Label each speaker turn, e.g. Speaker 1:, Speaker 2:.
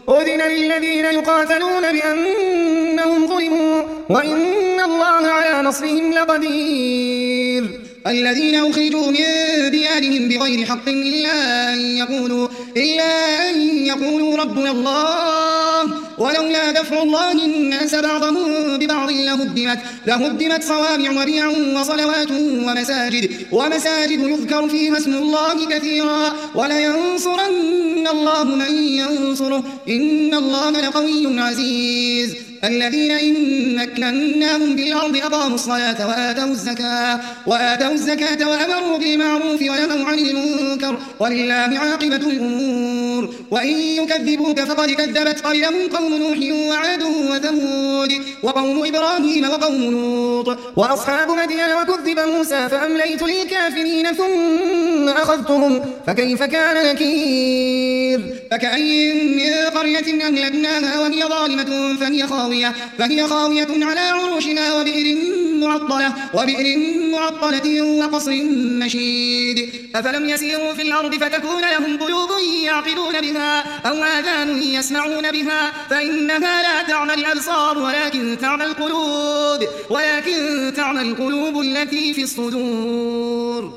Speaker 1: أذن للذين يقاتلون بأنهم ظلموا وإن الله على نصرهم لقدير.
Speaker 2: الذين أخرجوا من ديارهم بغير حق إلا أن يقولوا ربنا الله ولولا دفع الله الناس بعضهم ببعض لهدمت صوامع وبيع وصلوات ومساجد يذكر فيها اسم الله كثيرا ولينصرن الله من ينصره إن الله لقوي عزيز. الذين إن مكناهم في الأرض أقاموا الصلاة وآتوا الزكاة وأمروا بالمعروف ونهوا عن المنكر ولله عاقبة الأمور. وإن يكذبوك فقد كذبت قبلهم قوم نوح وعاد وثمود وقوم إبراهيم وقوم لوط
Speaker 1: وأصحاب مدين وكذب موسى فأمليت للكافرين ثم أخذتهم فكيف كان نكير.
Speaker 2: فكأي من قرية أهلكناها وهي ظالمة فهي خاوية على عروشها وبئر معطلة وقصر مشيد. أفلم يسيروا في الأرض فتكون لهم قلوب يعقلون بها أو آذان يسمعون بها فإنها لا تعمى الأبصار ولكن تعمى القلوب التي في الصدور.